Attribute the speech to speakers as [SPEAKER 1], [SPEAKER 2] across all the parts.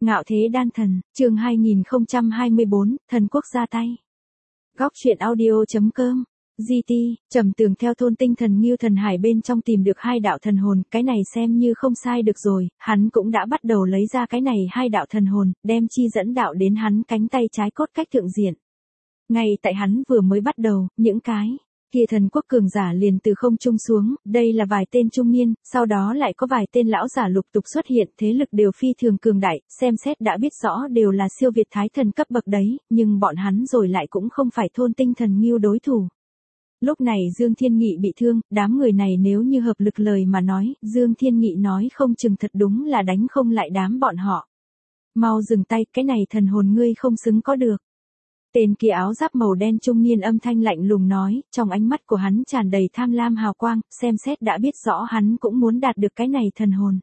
[SPEAKER 1] Ngạo thế đan thần, chương 2024, thần quốc ra tay. Góc truyện audio.com. GT, Trầm Tường theo thôn tinh thần Ngưu Thần Hải bên trong tìm được hai đạo thần hồn, cái này xem như không sai được rồi, hắn cũng đã bắt đầu lấy ra cái này hai đạo thần hồn, đem chi dẫn đạo đến hắn cánh tay trái cốt cách thượng diện. Ngay tại hắn vừa mới bắt đầu, những cái kia thần quốc cường giả liền từ không trung xuống, đây là vài tên trung niên, sau đó lại có vài tên lão giả lục tục xuất hiện, thế lực đều phi thường cường đại, xem xét đã biết rõ đều là siêu việt thái thần cấp bậc đấy, nhưng bọn hắn rồi lại cũng không phải thôn tinh thần Ngưu đối thủ. Lúc này Dương Thiên Nghị bị thương, đám người này nếu như hợp lực lời mà nói, Dương Thiên Nghị nói không chừng thật đúng là đánh không lại đám bọn họ. Mau dừng tay, cái này thần hồn ngươi không xứng có được. Tên kia áo giáp màu đen trung niên âm thanh lạnh lùng nói, trong ánh mắt của hắn tràn đầy tham lam hào quang, xem xét đã biết rõ hắn cũng muốn đạt được cái này thần hồn.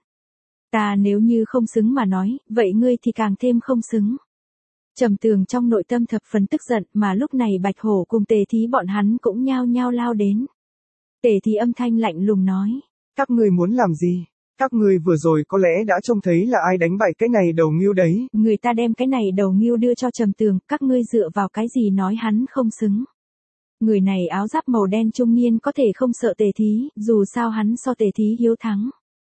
[SPEAKER 1] Ta nếu như không xứng mà nói, vậy ngươi thì càng thêm không xứng. Trầm Tường trong nội tâm thập phần tức giận, mà lúc này Bạch Hổ cùng Tề Thí bọn hắn cũng nhao nhao lao đến. Tề Thí âm thanh lạnh lùng nói,
[SPEAKER 2] các ngươi muốn làm gì? Các ngươi vừa rồi có lẽ đã trông thấy là ai đánh bại cái này đầu Ngưu đấy.
[SPEAKER 1] Người ta đem cái này đầu Ngưu đưa cho Trầm Tường, các ngươi dựa vào cái gì nói hắn không xứng. Người này áo giáp màu đen trung niên có thể không sợ Tề Thí, dù sao hắn so Tề Thí hiếu thắng.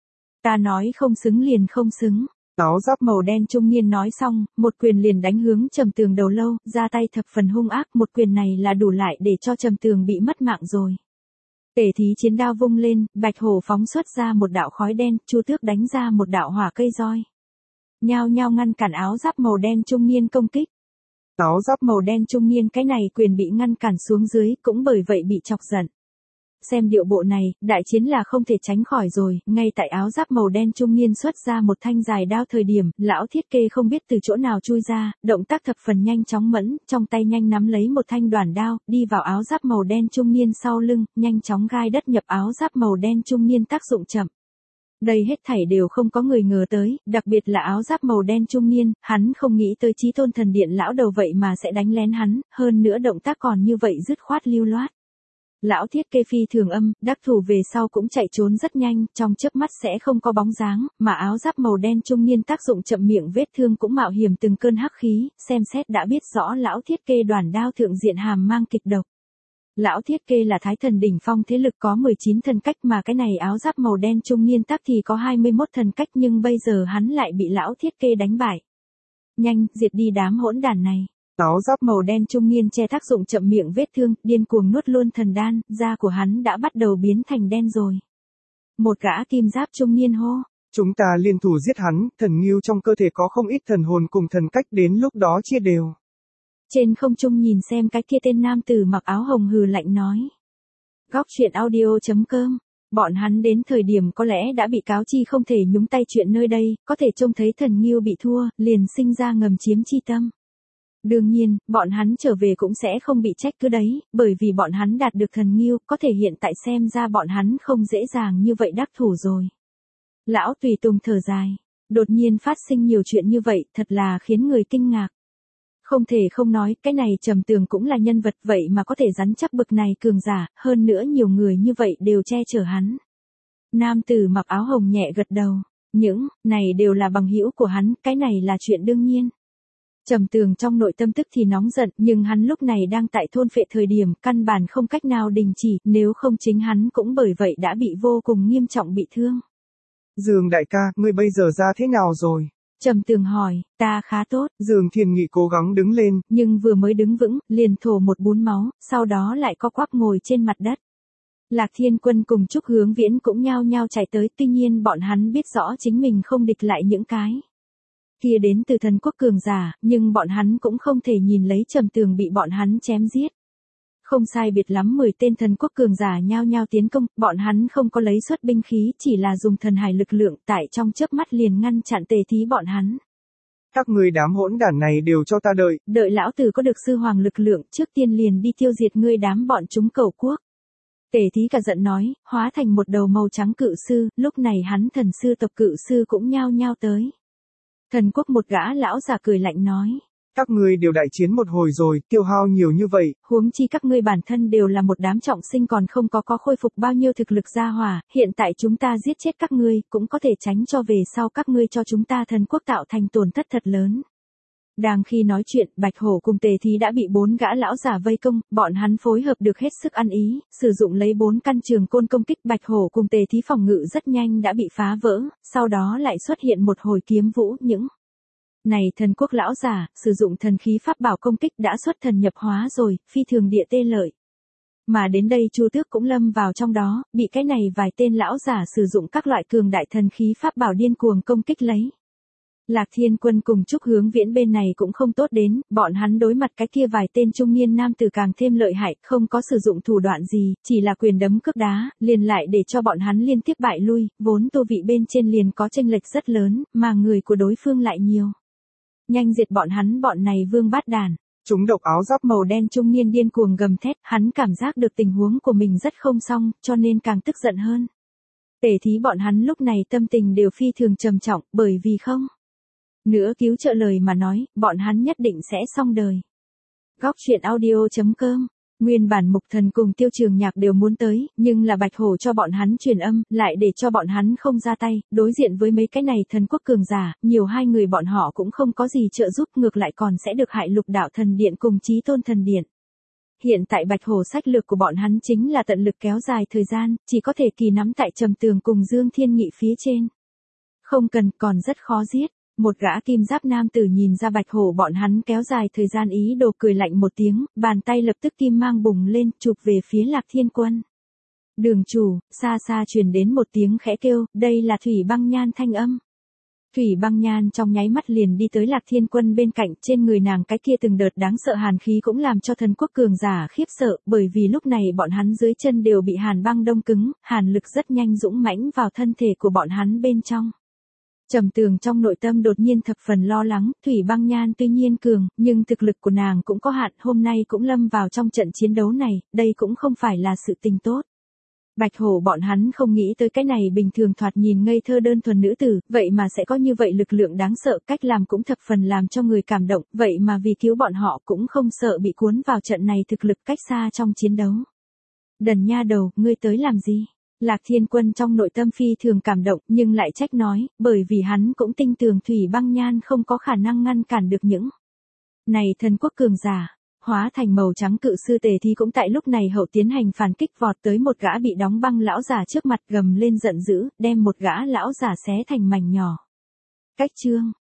[SPEAKER 1] Ta nói không xứng liền không xứng.
[SPEAKER 2] Áo giáp
[SPEAKER 1] màu đen trung niên nói xong, một quyền liền đánh hướng Trầm Tường đầu lâu, ra tay thập phần hung ác, một quyền này là đủ lại để cho Trầm Tường bị mất mạng rồi. Tề Thí chiến đao vung lên, Bạch Hổ phóng xuất ra một đạo khói đen, Chu Tước đánh ra một đạo hỏa cây roi. Nhao nhao ngăn cản áo giáp màu đen trung niên công kích. Áo giáp màu đen trung niên cái này quyền bị ngăn cản xuống dưới, cũng bởi vậy bị chọc giận. Xem điệu bộ này, đại chiến là không thể tránh khỏi rồi, ngay tại áo giáp màu đen trung niên xuất ra một thanh dài đao thời điểm, lão thiết kê không biết từ chỗ nào chui ra, động tác thập phần nhanh chóng mẫn, trong tay nhanh nắm lấy một thanh đoản đao, đi vào áo giáp màu đen trung niên sau lưng, nhanh chóng gai đất nhập áo giáp màu đen trung niên tác dụng chậm. Đây hết thảy đều không có người ngờ tới, đặc biệt là áo giáp màu đen trung niên, hắn không nghĩ tới Chí Tôn Thần Điện lão đầu vậy mà sẽ đánh lén hắn, hơn nữa động tác còn như vậy dứt khoát lưu loát. Lão thiết kê phi thường âm, đắc thủ về sau cũng chạy trốn rất nhanh, trong chớp mắt sẽ không có bóng dáng, mà áo giáp màu đen trung niên tác dụng chậm miệng vết thương cũng mạo hiểm từng cơn hắc khí, xem xét đã biết rõ lão thiết kê đoản đao thượng diện hàm mang kịch độc. Lão thiết kê là thái thần đỉnh phong thế lực có 19 thần cách mà cái này áo giáp màu đen trung niên tác thì có 21 thần cách nhưng bây giờ hắn lại bị lão thiết kê đánh bại. Nhanh, diệt đi đám hỗn đản này. Áo giáp màu đen trung niên che tác dụng chậm miệng vết thương, điên cuồng nuốt luôn thần đan, da của hắn đã bắt đầu biến thành đen rồi. Một gã kim giáp trung niên hô.
[SPEAKER 2] Chúng ta liên thủ giết hắn, thần Ngưu trong cơ thể có không ít thần hồn cùng thần cách đến lúc đó chia đều.
[SPEAKER 1] Trên không trung nhìn xem cái kia tên nam tử mặc áo hồng hừ lạnh nói. Góc truyện audio.com. Bọn hắn đến thời điểm có lẽ đã bị cáo chi không thể nhúng tay chuyện nơi đây, có thể trông thấy thần Ngưu bị thua, liền sinh ra ngầm chiếm chi tâm. Đương nhiên, bọn hắn trở về cũng sẽ không bị trách cứ đấy, bởi vì bọn hắn đạt được thần Ngưu, có thể hiện tại xem ra bọn hắn không dễ dàng như vậy đắc thủ rồi. Lão Tùy Tùng thở dài, đột nhiên phát sinh nhiều chuyện như vậy, thật là khiến người kinh ngạc. Không thể không nói, cái này Trầm Tường cũng là nhân vật vậy mà có thể rắn chắc bực này cường giả, hơn nữa nhiều người như vậy đều che chở hắn. Nam tử mặc áo hồng nhẹ gật đầu, những này đều là bằng hữu của hắn, cái này là chuyện đương nhiên. Trầm Tường trong nội tâm tức thì nóng giận, nhưng hắn lúc này đang tại thôn phệ thời điểm, căn bản không cách nào đình chỉ, nếu không chính hắn cũng bởi vậy đã bị vô cùng nghiêm trọng bị thương.
[SPEAKER 2] Dương đại ca, ngươi bây giờ ra thế nào rồi?
[SPEAKER 1] Trầm Tường hỏi, ta khá tốt.
[SPEAKER 2] Dương Thiên Nghị cố gắng đứng lên,
[SPEAKER 1] nhưng vừa mới đứng vững, liền thổ một bún máu, sau đó lại co quắp ngồi trên mặt đất. Lạc Thiên Quân cùng Trúc Hướng Viễn cũng nhao nhao chạy tới, tuy nhiên bọn hắn biết rõ chính mình không địch lại những cái kia đến từ thần quốc cường giả, nhưng bọn hắn cũng không thể nhìn lấy Trầm Tường bị bọn hắn chém giết. Không sai biệt lắm 10 tên thần quốc cường giả nhao nhao tiến công, bọn hắn không có lấy xuất binh khí, chỉ là dùng thần hải lực lượng tại trong chớp mắt liền ngăn chặn Tề Thí bọn hắn.
[SPEAKER 2] Các ngươi đám hỗn đản này đều cho ta đợi.
[SPEAKER 1] Đợi lão tử có được sư hoàng lực lượng, trước tiên liền đi tiêu diệt ngươi đám bọn chúng cẩu quốc. Tề Thí cả giận nói, hóa thành một đầu màu trắng cự sư, lúc này hắn thần sư tộc cự sư cũng nhao nhao tới. Thần quốc một gã lão già cười lạnh nói,
[SPEAKER 2] Các ngươi đều đại chiến một hồi rồi, tiêu hao nhiều như vậy.
[SPEAKER 1] Huống chi các ngươi bản thân đều là một đám trọng sinh còn không có khôi phục bao nhiêu thực lực gia hỏa, hiện tại chúng ta giết chết các ngươi, cũng có thể tránh cho về sau các ngươi cho chúng ta thần quốc tạo thành tổn thất thật lớn. Đang khi nói chuyện, Bạch Hổ cùng Tề Thí đã bị 4 gã lão giả vây công, bọn hắn phối hợp được hết sức ăn ý, sử dụng lấy 4 căn trường côn công kích. Bạch Hổ cùng Tề Thí phòng ngự rất nhanh đã bị phá vỡ, sau đó lại xuất hiện một hồi kiếm vũ. Những này thần quốc lão giả, sử dụng thần khí pháp bảo công kích đã xuất thần nhập hóa rồi, phi thường địa tê lợi. Mà đến đây Chu Tước cũng lâm vào trong đó, bị cái này vài tên lão giả sử dụng các loại cường đại thần khí pháp bảo điên cuồng công kích lấy. Lạc Thiên Quân cùng Trúc Hướng Viễn bên này cũng không tốt đến, bọn hắn đối mặt cái kia vài tên trung niên nam tử càng thêm lợi hại, không có sử dụng thủ đoạn gì, chỉ là quyền đấm cước đá, liền lại để cho bọn hắn liên tiếp bại lui, vốn tu vị bên trên liền có chênh lệch rất lớn, mà người của đối phương lại nhiều. Nhanh diệt bọn hắn, bọn này vương bát đàn.
[SPEAKER 2] Chúng độc áo giáp
[SPEAKER 1] màu đen trung niên điên cuồng gầm thét, hắn cảm giác được tình huống của mình rất không xong, cho nên càng tức giận hơn. Tề Thí bọn hắn lúc này tâm tình đều phi thường trầm trọng, bởi vì không nữa cứu trợ lời mà nói, bọn hắn nhất định sẽ xong đời. Góc truyện audio.com. Nguyên bản Mục Thần cùng Tiêu Trường Nhạc đều muốn tới, nhưng là Bạch Hổ cho bọn hắn truyền âm, lại để cho bọn hắn không ra tay, đối diện với mấy cái này thần quốc cường giả, nhiều hai người bọn họ cũng không có gì trợ giúp, ngược lại còn sẽ được hại Lục Đạo Thần Điện cùng Chí Tôn Thần Điện. Hiện tại Bạch Hổ sách lược của bọn hắn chính là tận lực kéo dài thời gian, chỉ có thể kỳ nắm tại Trầm Tường cùng Dương Thiên Nghị phía trên. Không cần, còn rất khó giết. Một gã kim giáp nam tử nhìn ra Bạch Hổ bọn hắn kéo dài thời gian ý đồ cười lạnh một tiếng, bàn tay lập tức kim mang bùng lên, chụp về phía Lạc Thiên Quân. Đường chủ, xa xa truyền đến một tiếng khẽ kêu, đây là Thủy Băng Nhan thanh âm. Thủy Băng Nhan trong nháy mắt liền đi tới Lạc Thiên Quân bên cạnh, trên người nàng cái kia từng đợt đáng sợ hàn khí cũng làm cho thần quốc cường giả khiếp sợ, bởi vì lúc này bọn hắn dưới chân đều bị hàn băng đông cứng, hàn lực rất nhanh dũng mãnh vào thân thể của bọn hắn bên trong. Trầm Tường trong nội tâm đột nhiên thập phần lo lắng, Thủy Băng Nhan tuy nhiên cường, nhưng thực lực của nàng cũng có hạn, hôm nay cũng lâm vào trong trận chiến đấu này, đây cũng không phải là sự tình tốt. Bạch Hổ bọn hắn không nghĩ tới cái này bình thường thoạt nhìn ngây thơ đơn thuần nữ tử, vậy mà sẽ có như vậy lực lượng đáng sợ, cách làm cũng thập phần làm cho người cảm động, vậy mà vì cứu bọn họ cũng không sợ bị cuốn vào trận này thực lực cách xa trong chiến đấu. Đần nha đầu, ngươi tới làm gì? Lạc Thiên Quân trong nội tâm phi thường cảm động, nhưng lại trách nói, bởi vì hắn cũng tin tưởng Thủy Băng Nhan không có khả năng ngăn cản được những này thần quốc cường giả. Hóa thành màu trắng cự sư Tề Thí cũng tại lúc này hậu tiến hành phản kích, vọt tới một gã bị đóng băng lão giả trước mặt, gầm lên giận dữ, đem một gã lão giả xé thành mảnh nhỏ. Cách chương